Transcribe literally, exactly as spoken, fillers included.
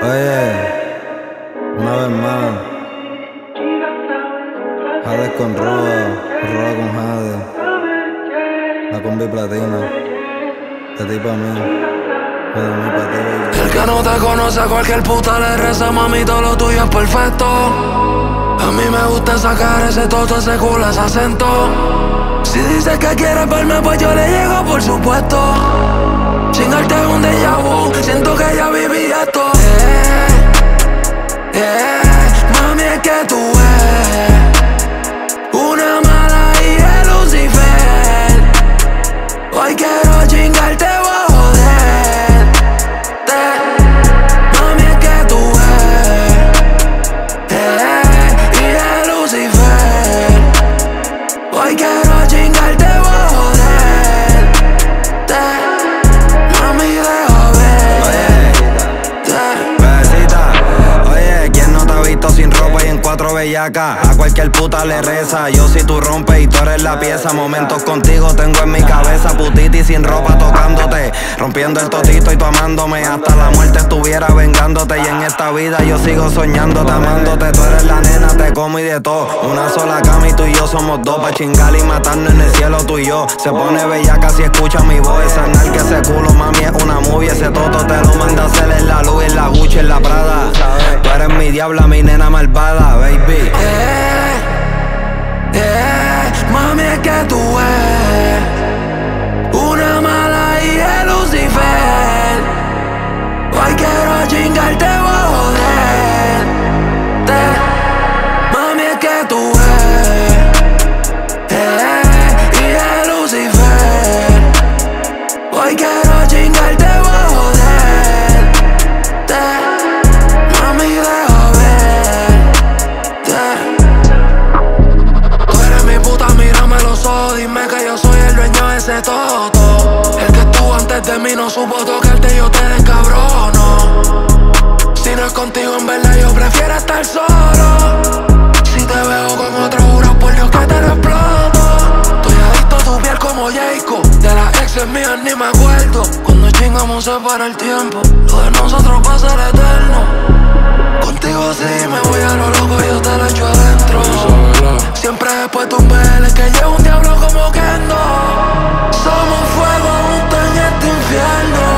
Oye, una vez más, Jade con Roa, Roa con Jade, la combi platina, de ti pa' mí, de mí pa' ti, baby. El que no te conoce a cualquier puta le reza, mami, todo lo tuyo es perfecto. A mí me gusta sacar ese toto, ese culo, ese acento. Si dices que quieres verme, pues yo le llego, por supuesto. Chingarte es un déjà vu, siento que ya viví esto. Eh, eh, mami, es que tú eres una mala hija de Lucifer. Hoy quiero chingarte, voy a joderte. Mami, es que tú eres eh, hija de Lucifer. Hoy quiero chingarte, voy a joderte. Mami, deja verte. Besita, oye, ¿quién no te ha visto sin ropa y en cuatro bellacas? A cualquier puta le reza. Yo si tú rompes y tú eres la pieza. Momentos contigo tengo en mi cabeza. Putiti sin ropa tocándote, rompiendo el totito y tú amándome. Hasta la muerte estuviera vengándote. Y en esta vida yo sigo soñándote, amándote. Tú eres la nena, te como y de todo. Una sola cama y tú y yo somos dos. Pa' chingar y matarnos en el cielo tú y yo. Se pone bellaca si escucha mi voz. Esa nalga, ese culo, mami, es una movie. Ese toto te lo manda a hacer en la luz, en la Gucci, en la Prada. Tú eres mi diabla, mi nena malvada, baby. Eh, eh, mami, es que tú eres una mala hija de Lucifer. Hoy quiero chingarte, voy a joderte. Mami, es que tú eres eh, hija de Lucifer. Hoy quiero chingarte, voy a joderte. Mami, deja verte. Tú eres mi puta, mírame los ojos, dime que yo soy el dueño de ese toto. El que estuvo antes de mí no supo tocarte, yo te descabrono. Si no es contigo, en verdad yo prefiero estar solo. Si te veo con otro, juro por Dios que te lo exploto. Estoy adicto a tu piel como Jacob. De las exes mías ni me acuerdo. Cuando chingamos se para el tiempo. Lo de nosotros va a ser eterno. Contigo sí me voy a lo loco, yo te lo echo adentro. Siempre después de un baile que llevo un diablo como Kendo. Somos fuego juntos en este infierno.